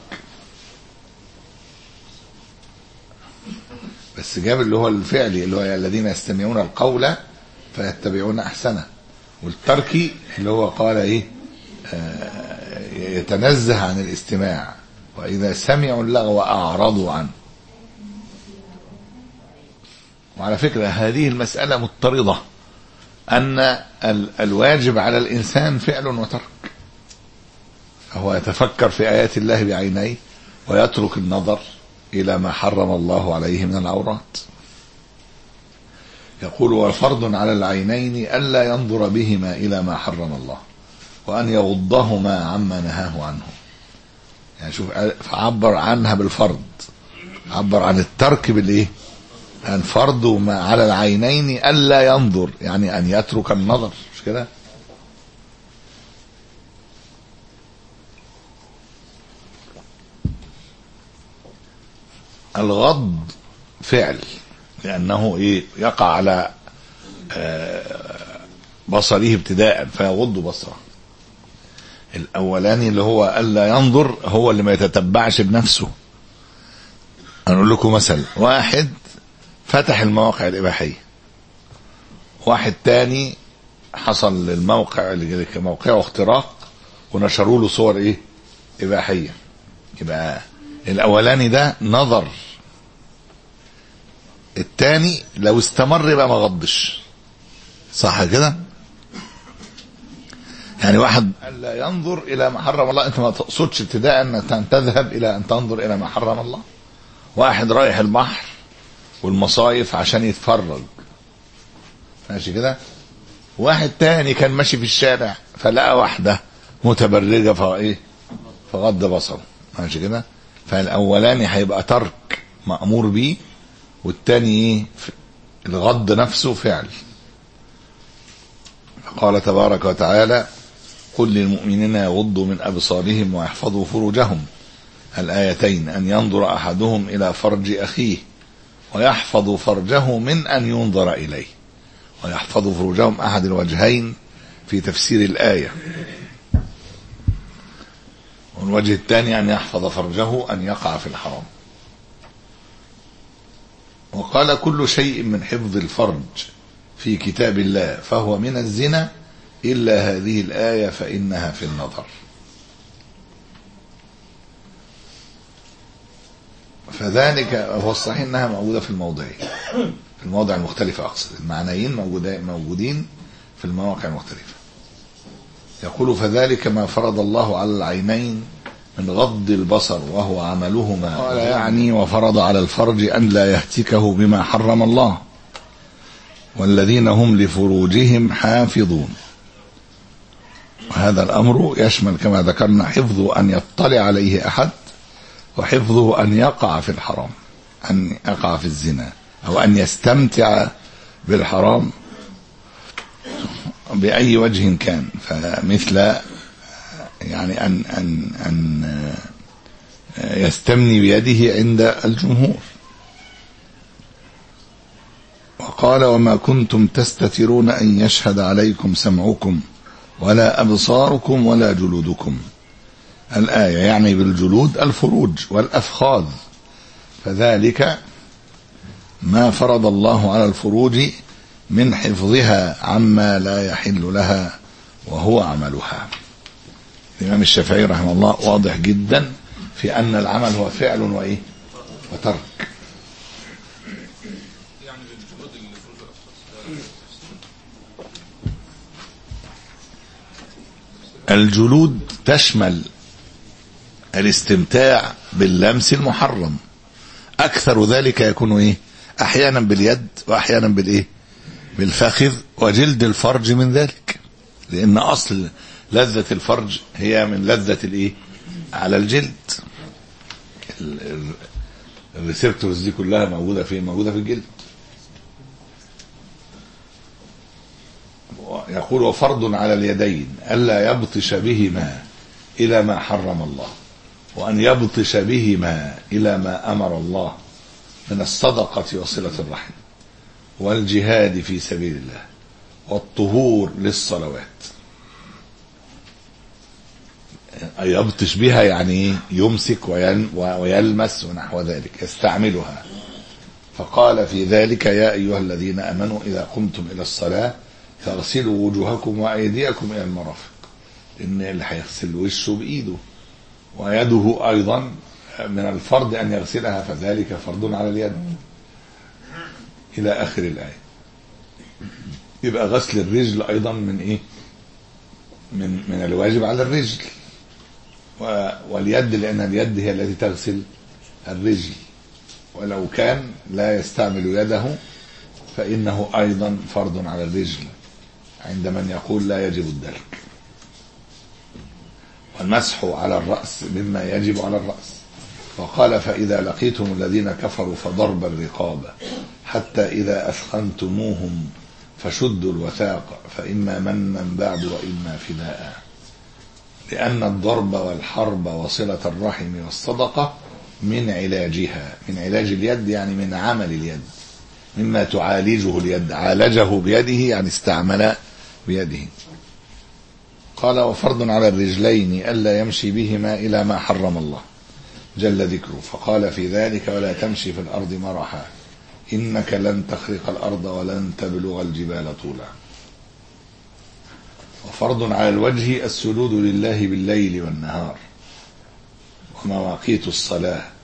بس جاب اللي هو الفعلي اللي هو الذين يستمعون القول فيتبعون أحسنه، والتركي اللي هو قال إيه آه يتنزه عن الاستماع وإذا سمعوا اللغو أعرضوا عنه. وعلى فكرة هذه المسألة مضطردة، أن الواجب على الإنسان فعل وترك، فهو يتفكر في آيات الله بعينيه ويترك النظر إلى ما حرم الله عليه من العورات. يقول وفرض على العينين ألا ينظر بهما إلى ما حرم الله وأن يغضهما عما نهاه عنه. يعني شوف فعبر عنها بالفرض، عبر عن الترك بالإيه؟ أن فرض ما على العينين ألا ينظر، يعني أن يترك النظر، مش كده؟ الغض فعل لأنه إيه يقع على بصره ابتداء فيغض بصره. الأولاني اللي هو ألا ينظر هو اللي ما يتتبعش بنفسه. أقول لكم مثل، واحد فتح المواقع الإباحية، واحد تاني حصل للموقع اللي موقعه اختراق ونشروا له صور إيه إباحية، يبقى الاولاني ده نظر، التاني لو استمر يبقى ما غضش، صح كده؟ يعني واحد لا ينظر الى ما حرم الله، انت ما تقصدش ابتداء ان تذهب الى ان تنظر الى ما حرم الله. واحد رايح البحر والمصايف عشان يتفرج، ماشي كده. واحد تاني كان ماشي في الشارع فلقى واحدة متبرجة فايه فغض بصره، ماشي كده. فالاولاني هيبقى ترك مأمور بيه، والتاني ايه الغض نفسه فعل. قال تبارك وتعالى: قل للمؤمنين يغضوا من أبصارهم ويحفظوا فروجهم، الآيتين أن ينظر أحدهم إلى فرج أخيه ويحفظ فرجه من أن ينظر إليه. ويحفظ فروجهم أحد الوجهين في تفسير الآية، والوجه الثاني أن يحفظ فرجه أن يقع في الحرام. وقال: كل شيء من حفظ الفرج في كتاب الله فهو من الزنا إلا هذه الآية فإنها في النظر. فذلك هو الصحيح أنها موجودة في الموضعين، في المواضع المختلفة، أقصد المعنيين موجودين في المواقع المختلفة. يقول: فذلك ما فرض الله على العينين من غض البصر وهو عملهما، قال يعني وفرض على الفرج أن لا يهتكه بما حرم الله، والذين هم لفروجهم حافظون. وهذا الأمر يشمل كما ذكرنا حفظه أن يطلع عليه أحد، وحفظه أن يقع في الحرام، أن يقع في الزنا، أو أن يستمتع بالحرام بأي وجه كان. فمثل يعني أن أن أن يستمني بيده عند الجمهور. وقال: وما كنتم تستترون أن يشهد عليكم سمعكم ولا أبصاركم ولا جلودكم. الآية يعني بالجلود الفروج والأفخاذ، فذلك ما فرض الله على الفروج من حفظها عما لا يحل لها وهو عملها. الإمام الشافعي رحمه الله واضح جدا في أن العمل هو فعل وإيه وترك. الجلود تشمل الاستمتاع باللمس المحرم، أكثر ذلك يكون إيه أحيانا باليد وأحيانا بالإيه بالفخذ، وجلد الفرج من ذلك، لأن أصل لذة الفرج هي من لذة الإيه على الجلد. الريسبتورز دي كلها موجودة فين؟ موجودة في الجلد. يقول: وفرض على اليدين ألا يبطش بهما إلى ما حرم الله، وأن يبطش بهما إلى ما أمر الله من الصدقة وصلة الرحم والجهاد في سبيل الله والطهور للصلوات. يبطش بها يعني يمسك ويلمس ونحو ذلك، يستعملها. فقال في ذلك: يا أيها الذين آمنوا إذا قمتم إلى الصلاة فاغسلوا وجوهكم وأيديكم إلى المرافق، إن اللي هيغسل وشه بإيده، ويده أيضا من الفرض أن يغسلها، فذلك فرض على اليد إلى آخر الآية. يبقى غسل الرجل أيضا من إيه من من الواجب على الرجل، واليد لأن اليد هي التي تغسل الرجل، ولو كان لا يستعمل يده فإنه أيضا فرض على الرجل عند من يقول لا يجب الدلك. والمسح على الرأس مما يجب على الرأس. وقال: فإذا لقيتم الذين كفروا فضرب الرقاب حتى إذا أثخنتموهم فشدوا الوثاق فإما منا بعد وإما فداء، لأن الضرب والحرب وصلة الرحم والصدقة من علاجها، من علاج اليد يعني من عمل اليد، مما تعالجه اليد، عالجه بيده يعني استعمل بيده. قال: وفرض على الرجلين ألا يمشي بهما إلى ما حرم الله جل ذكره، فقال في ذلك: ولا تمشي في الأرض مرحا إنك لن تخرق الأرض ولن تبلغ الجبال طولا. وفرض على الوجه السجود لله بالليل والنهار ومواقيت الصلاة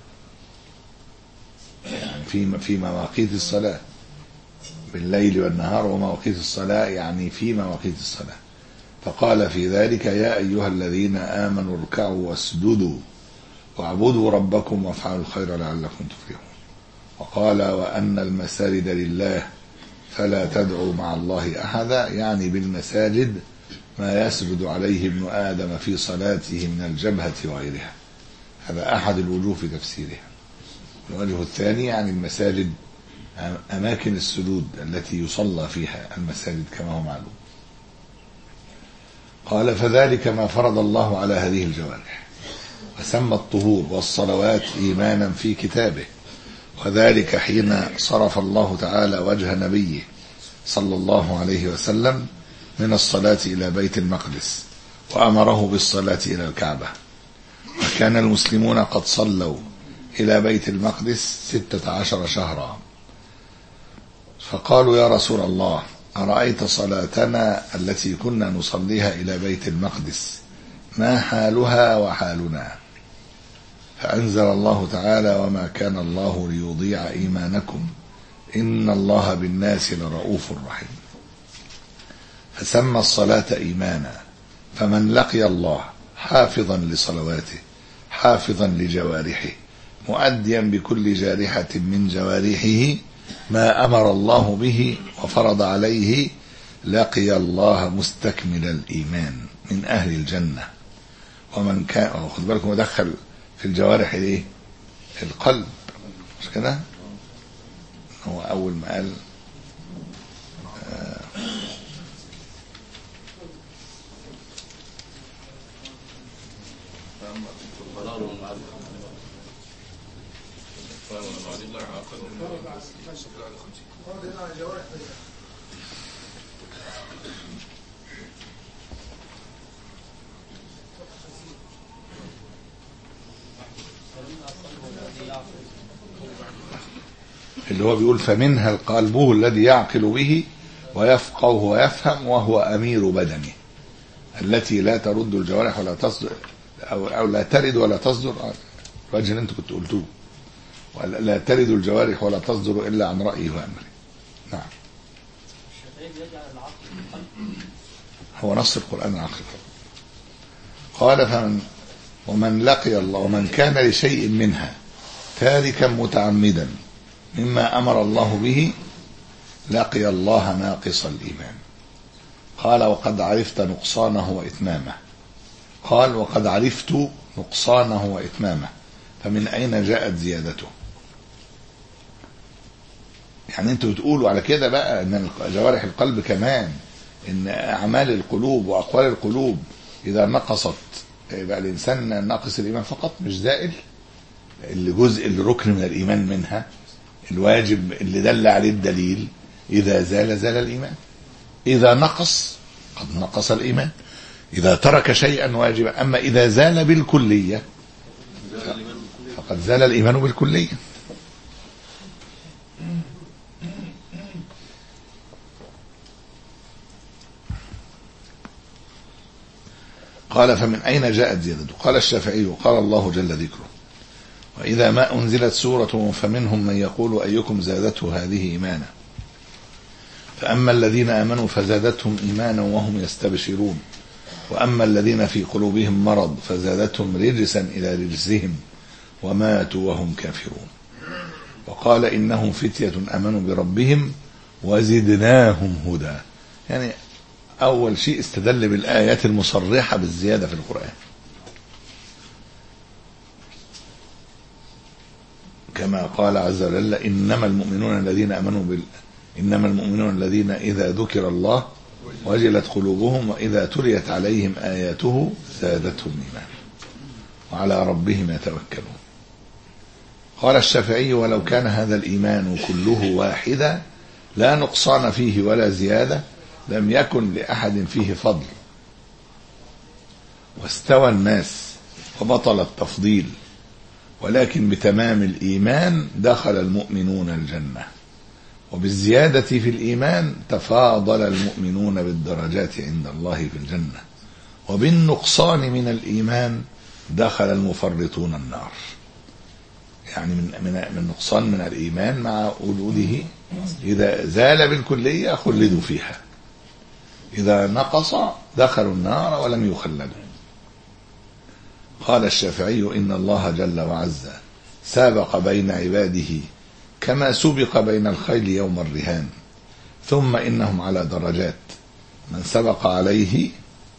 في في مواقيت الصلاة، بالليل والنهار ومواقيت الصلاة يعني في مواقيت الصلاة. فقال في ذلك يا أيها الذين آمنوا اركعوا واسجدوا واعبدوا ربكم وافعلوا الخير لعلكم تفلحون. وقال وأن المساجد لله فلا تدعوا مع الله أحدا، يعني بالمساجد ما يسجد عليه ابن آدم في صلاته من الجبهة وغيرها. هذا أحد الوجوه في تفسيرها. الوجه الثاني يعني المساجد أماكن السجود التي يصلى فيها، المساجد كما هو معلوم. قال فذلك ما فرض الله على هذه الجوارح، وسمى الطهور والصلوات إيمانا في كتابه، وذلك حين صرف الله تعالى وجه نبيه صلى الله عليه وسلم من الصلاة إلى بيت المقدس وأمره بالصلاة إلى الكعبة. وكان المسلمون قد صلوا إلى بيت المقدس ستة عشر شهرا، فقالوا يا رسول الله أرأيت صلاتنا التي كنا نصليها إلى بيت المقدس ما حالها وحالنا؟ فأنزل الله تعالى وما كان الله ليضيع إيمانكم إن الله بالناس لرؤوف رحيم. فسمى الصلاة إيمانا، فمن لقي الله حافظا لصلواته حافظا لجوارحه مؤديا بكل جارحة من جوارحه ما أمر الله به وفرض عليه لقي الله مستكمل الإيمان من أهل الجنة. ومن كان خد بالكم ودخل في الجوارح الايه؟ القلب، مش كده؟ هو أول ما قال آه اللي هو بيقول فمنها قلبه الذي يعقل به ويفقه ويفهم وهو أمير بدنه التي لا ترد الجوارح ولا تصدر أو, أو لا ترد ولا تصدر، الوجه اللي انت كنت قلتوه، لا ترد الجوارح ولا تصدر إلا عن رأيه وأمره. نعم، هو نص القرآن العقل. قال فمن ومن لقي الله ومن كان لشيء منها تاركا متعمدا مما أمر الله به لقي الله ناقص الإيمان. قال وقد عرفت نقصانه وإتمامه. قال وقد عرفت نقصانه وإتمامه، فمن أين جاءت زيادته؟ يعني انتوا بتقولوا على كده بقى ان جوارح القلب كمان، ان أعمال القلوب وأقوال القلوب إذا نقصت يبقى الإنسان ناقص الإيمان فقط مش زائل، اللي جزء الركن من الإيمان منها الواجب اللي دل عليه الدليل إذا زال زال الإيمان، إذا نقص قد نقص الإيمان، إذا ترك شيئا واجبا. أما إذا زال بالكلية فقد زال الإيمان بالكلية. قال فمن أين جاءت زيادته؟ قال الشافعي قال الله جل ذكره وإذا ما أنزلت سورة فمنهم من يقول أيكم زادته هذه إيمانا، فأما الذين آمنوا فزادتهم إيمانا وهم يستبشرون، وأما الذين في قلوبهم مرض فزادتهم رجسا إلى رجسهم وماتوا وهم كافرون. وقال إنهم فتية آمنوا بربهم وزدناهم هدى. يعني أول شيء استدل بالآيات المصرحة بالزيادة في القرآن، كما قال عز وجل إنما المؤمنون الذين آمنوا بال إنما المؤمنون الذين إذا ذكر الله وجلت قلوبهم وإذا تليت عليهم آياته زادتهم إيمانا وعلى ربهم يتوكلون. قال الشافعي ولو كان هذا الإيمان كله واحدا لا نقصان فيه ولا زيادة لم يكن لأحد فيه فضل، واستوى الناس وبطل التفضيل، ولكن بتمام الإيمان دخل المؤمنون الجنة، وبالزيادة في الإيمان تفاضل المؤمنون بالدرجات عند الله في الجنة، وبالنقصان من الإيمان دخل المفرطون النار. يعني من من من نقصان من الإيمان مع وجوده. إذا زال بالكلية خلدوا فيها، إذا نقص دخلوا النار ولم يخلدوا. قال الشافعي إن الله جل وعز سابق بين عباده كما سبق بين الخيل يوم الرهان، ثم إنهم على درجات، من سبق عليه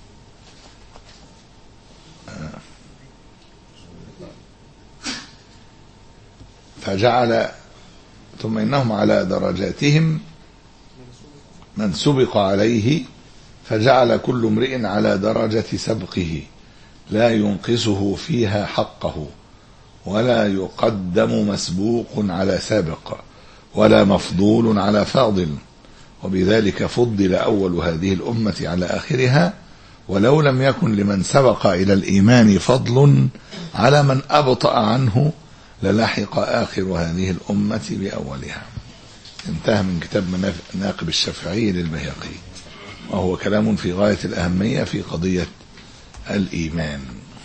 فجعل ثم إنهم على درجاتهم من سبق عليه فجعل كل امرئ على درجة سبقه لا ينقصه فيها حقه، ولا يقدم مسبوق على سابق، ولا مفضول على فاضل، وبذلك فضل أول هذه الأمة على آخرها، ولو لم يكن لمن سبق إلى الإيمان فضل على من أبطأ عنه للحق آخر هذه الأمة بأولها. انتهى من كتاب مناقب الشافعي للبيهقي، وهو كلام في غاية الأهمية في قضية الإيمان.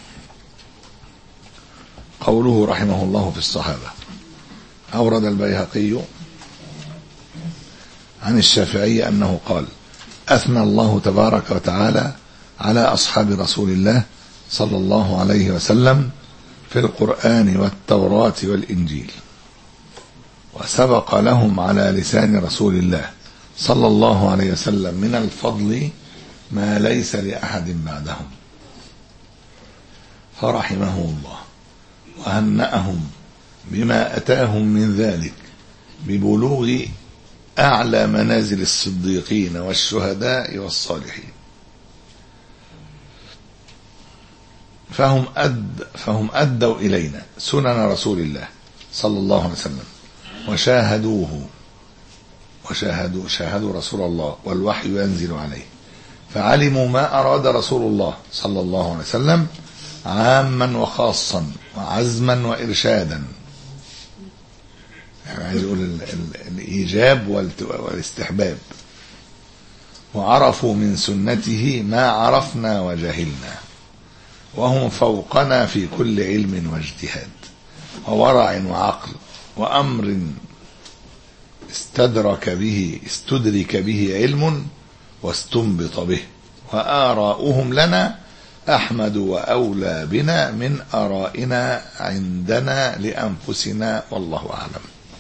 قوله رحمه الله في الصحابة: أورد البيهقي عن الشافعي أنه قال: أثنى الله تبارك وتعالى على أصحاب رسول الله صلى الله عليه وسلم في القرآن والتوراة والإنجيل، وسبق لهم على لسان رسول الله صلى الله عليه وسلم من الفضل ما ليس لأحد بعدهم، فرحمه الله وهنأهم بما أتاهم من ذلك ببلوغ أعلى منازل الصديقين والشهداء والصالحين. فهم أد فهم أدوا إلينا سنن رسول الله صلى الله عليه وسلم، وشاهدوه وشاهدوا شاهدوا رسول الله والوحي ينزل عليه، فعلموا ما أراد رسول الله صلى الله عليه وسلم عاما وخاصا وعزما وإرشادا. يعني عايز يقول ال ال الإيجاب والاستحباب. وعرفوا من سنته ما عرفنا وجهلنا، وهم فوقنا في كل علم واجتهاد وورع وعقل وأمر استدرك به استدرك به علم واستنبط به، وآراؤهم لنا أحمد وأولى بنا من آرائنا عندنا لأنفسنا، والله أعلم.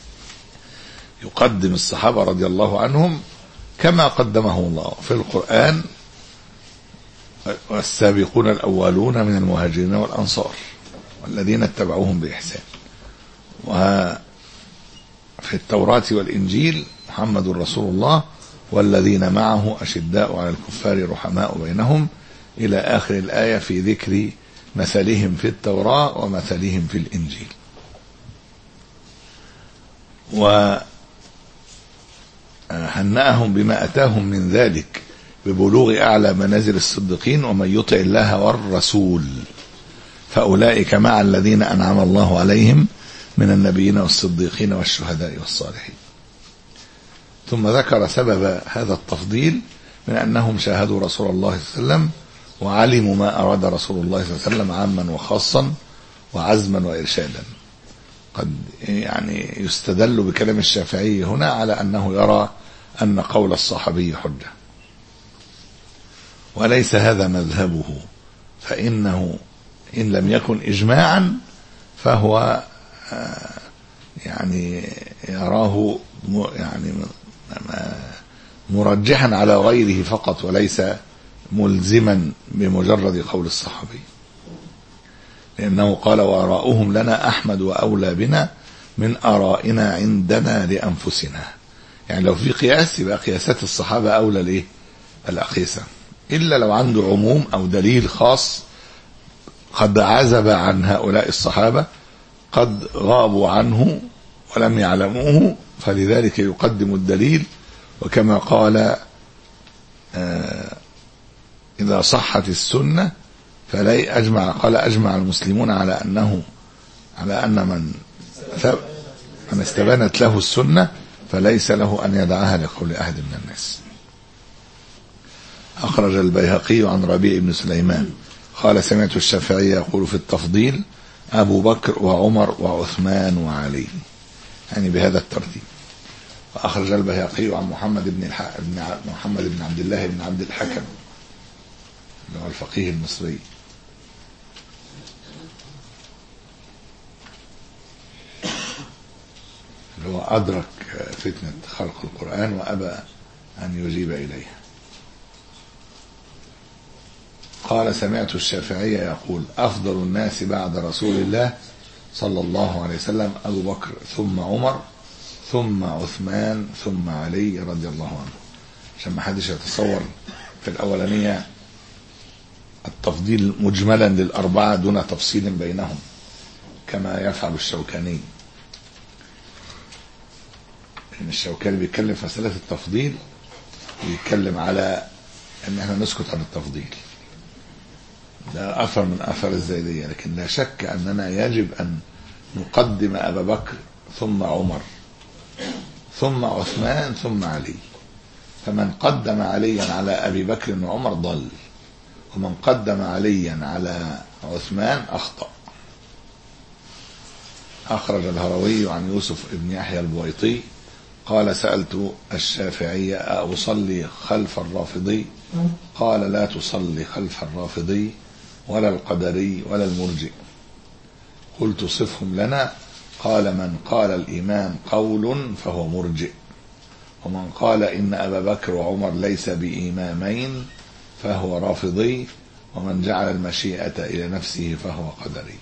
يقدم الصحابة رضي الله عنهم كما قدمه الله في القرآن: والسابقون الأولون من المهاجرين والأنصار والذين اتبعوهم بإحسان. وفي التوراة والإنجيل: محمد رسول الله والذين معه أشداء على الكفار رحماء بينهم، إلى آخر الآية في ذكر مثلهم في التوراة ومثلهم في الإنجيل. وهنأهم بما أتاهم من ذلك ببلوغ أعلى منازل الصديقين، ومن يطع الله والرسول فأولئك مع الذين أنعم الله عليهم من النبيين والصديقين والشهداء والصالحين. ثم ذكر سبب هذا التفضيل من أنهم شاهدوا رسول الله صلى الله عليه وسلم وعلموا ما أراد رسول الله صلى الله عليه وسلم عاما وخاصا وعزما وإرشادا. قد يعني يستدل بكلام الشافعي هنا على أنه يرى أن قول الصحابي حجة، وليس هذا مذهبه، فإنه إن لم يكن إجماعا فهو يعني يراه يعني مرجحا على غيره فقط، وليس ملزما بمجرد قول الصحابي، لأنه قال: وآراؤهم لنا أحمد وأولى بنا من آرائنا عندنا لأنفسنا. يعني لو في قياس يبقى قياسات الصحابة أولى ليه الأقيسة، إلا لو عنده عموم أو دليل خاص قد عزب عن هؤلاء الصحابة، قد غابوا عنه ولم يعلموه، فلذلك يقدم الدليل. وكما قال: آه إذا صحت السنة فلا أجمع قال أجمع المسلمون على أنه على أن من من استبانت له السنة فليس له أن يدعها لقول أحد من الناس. أخرج البيهقي عن ربيع بن سليمان قال: سمعت الشافعي يقول في التفضيل: أبو بكر وعمر وعثمان وعلي، يعني بهذا الترتيب. وأخرج البيهقي عن محمد بن الح... بن ع... محمد بن عبد الله بن عبد الحكم اللي هو الفقيه المصري، اللي هو أدرك فتنة خلق القرآن وأبى أن يجيب إليها. قال: سمعت الشافعي يقول: أفضل الناس بعد رسول الله صلى الله عليه وسلم أبو بكر ثم عمر ثم عثمان ثم علي رضي الله عنه، عشان ما حدش يتصور في الأولانية التفضيل مجملا للأربعة دون تفصيل بينهم كما يفعل الشوكاني. إن الشوكاني بيتكلم في مسألة التفضيل بيتكلم على أن احنا نسكت عن التفضيل، ده أثر من أثر الزيدية، لكن لا شك أننا يجب أن نقدم أبا بكر ثم عمر ثم عثمان ثم علي. فمن قدم عليا على أبي بكر وعمر ضل، ومن قدم عليا على عثمان أخطأ. أخرج الهروي عن يوسف بن يحيى البويطي قال: سألت الشافعي: أصلي خلف الرافضي؟ قال: لا تصلي خلف الرافضي ولا القدري ولا المرجئ. قلت: صفهم لنا. قال: من قال الإمام قول فهو مرجئ، ومن قال إن أبا بكر وعمر ليس بإمامين فهو رافضي، ومن جعل المشيئة إلى نفسه فهو قدري.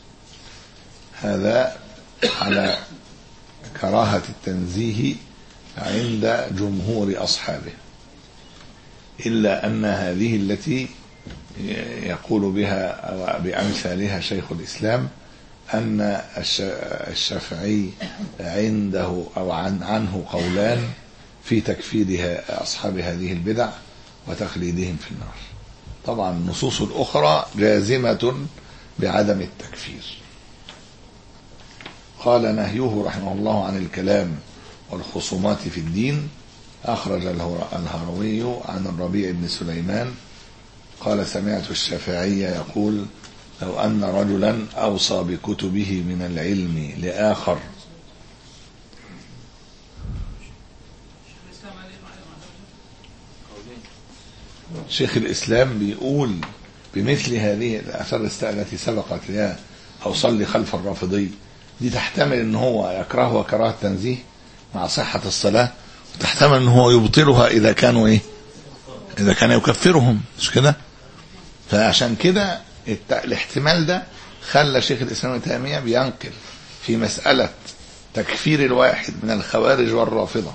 هذا على كراهة التنزيه عند جمهور أصحابه، إلا أن هذه التي يقول بها أو بأمثالها شيخ الإسلام أن الشافعي عنده أو عن عنه قولان في تكفير أصحاب هذه البدع وتخليدهم في النار. طبعا النصوص الأخرى جازمة بعدم التكفير. قال: نهيه رحمه الله عن الكلام والخصومات في الدين. أخرج الهروي عن الربيع بن سليمان قال: سمعت الشافعي يقول: لو أن رجلا أوصى بكتبه من العلم لآخر شيخ الإسلام بيقول بمثل هذه الآثار التي سبقت لها: أو صلي خلف الرافضي، دي تحتمل ان هو يكرهها كراهة تنزيه مع صحة الصلاة، وتحتمل ان هو يبطلها إذا كانوا إيه إذا كان يكفرهم، مش كده؟ فعشان كده الاحتمال ده خلى شيخ الإسلام ابن تيمية بينقل في مسألة تكفير الواحد من الخوارج والرافضة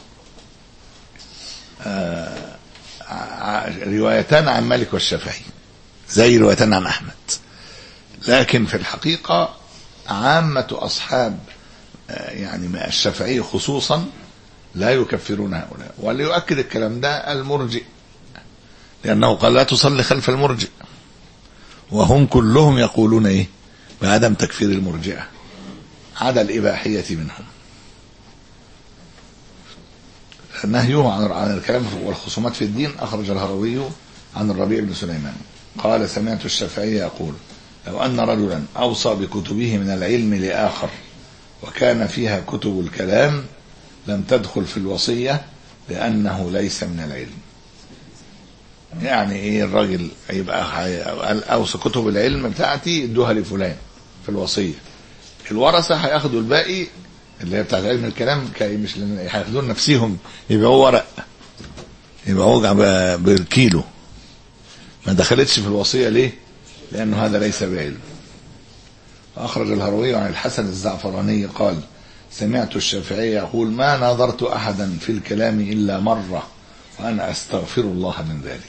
آه روايتان عن مالك والشافعي زي روايتان عن أحمد، لكن في الحقيقة عامة أصحاب يعني الشافعي خصوصا لا يكفرون هؤلاء. واللي يؤكد الكلام ده المرجئ، لأنه قال: لا تصلي خلف المرجئ، وهم كلهم يقولون إيه بعدم تكفير المرجئة عدا الإباحية منهم. نهيه عن الكلام والخصومات في الدين. أخرج الهروي عن الربيع بن سليمان قال: سمعت الشافعي يقول: لو أن رجلا أوصى بكتبه من العلم لآخر وكان فيها كتب الكلام لم تدخل في الوصية لأنه ليس من العلم. يعني إيه الرجل يبقى أوصى كتب العلم بتاعتي ادوها لفلان في الوصية، الورثة هياخدوا الباقي اللي هي بتاعت علم الكلام، مش هياخدون نفسهم يبيعوا ورق يبيعوا بالكيلو، ما دخلتش في الوصية. ليه؟ لأنه هذا ليس بعلم. أخرج الهروي عن الحسن الزعفراني قال: سمعت الشافعي يقول: ما نظرت أحدا في الكلام إلا مرة وأنا أستغفر الله من ذلك.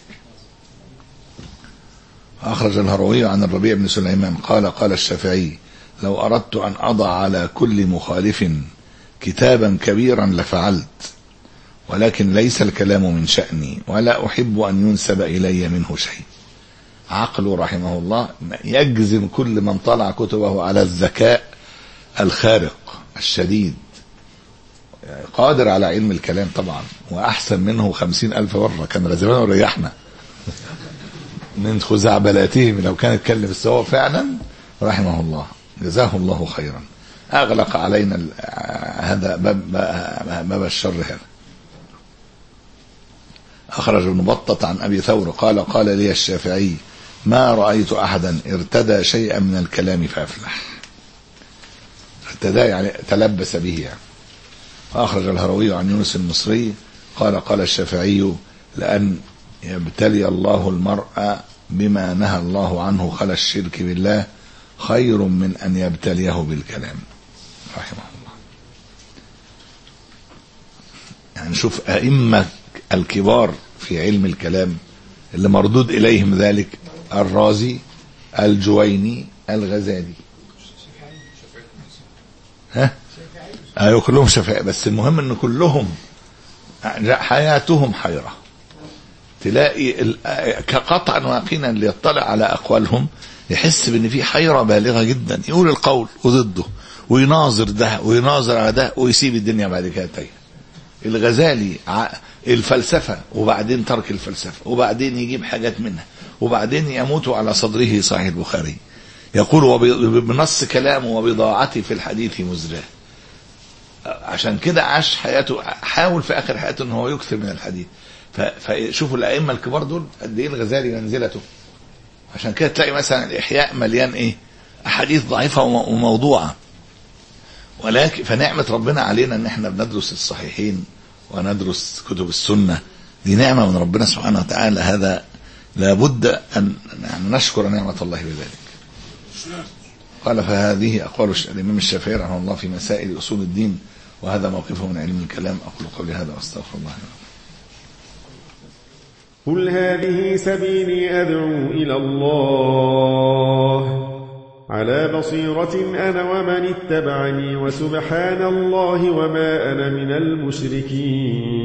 أخرج الهروي عن الربيع بن سليمان قال: قال الشافعي: لو أردت أن أضع على كل مخالف كتابا كبيرا لفعلت، ولكن ليس الكلام من شأني ولا أحب أن ينسب إلي منه شيء. عقله رحمه الله يجزم كل من طلع كتبه على الذكاء الخارق الشديد، قادر على علم الكلام طبعا، وأحسن منه خمسين ألف مرة، كان لازمنا وريحنا من خزعبلاتهم لو كان اتكلم السوا فعلا رحمه الله. جزاه الله خيرا. أغلق علينا هذا باب, باب الشر هذا. أخرج ابن بطة عن أبي ثور قال قال لي الشافعي ما رأيت أحدا ارتدى شيئا من الكلام فأفلح. ارتدى يعني تلبس به يعني. وأخرج الهروي عن يونس المصري قال قال الشافعي لأن يبتلي الله المرء بما نهى الله عنه خلا الشرك بالله خير من أن يبتليه بالكلام رحمه الله. يعني شوف أئمة الكبار في علم الكلام اللي مردود إليهم ذلك: الرازي، الجويني، الغزالي. ها؟ أيوة كلهم شفاء، بس المهم أن كلهم حياتهم حيرة. تلاقي كقطعا ويقينا اللي يطلع على أقوالهم يحس بأن في حيرة بالغة جدا، يقول القول وضده ويناظر ده ويناظر على ده ويسيب الدنيا بعد كده تايه. الغزالي الفلسفة وبعدين ترك الفلسفة وبعدين يجيب حاجات منها وبعدين يموت على صدره صحيح البخاري، يقول بنص كلامه وبضاعتي في الحديث مزراه. عشان كده عاش حياته، حاول في آخر حياته أنه هو يكثر من الحديث. فشوفوا الأئمة الكبار دول قد إيه الغزالي منزلته. عشان كده تلاقي مثلا الإحياء مليان إيه؟ أحاديث ضعيفة وموضوعة. ولكن فنعمة ربنا علينا ان احنا بندرس الصحيحين وندرس كتب السنة، دي نعمة من ربنا سبحانه وتعالى. هذا لابد ان نشكر نعمة الله بذلك. قال فهذه اقوال الامام الشافعي رحمه الله في مسائل اصول الدين، وهذا موقفه من علم الكلام. اقول قولي هذا واستغفر الله. قل هذه سبيلي ادعو الى الله على بصيرة أنا ومن اتبعني وسبحان الله وما أنا من المشركين.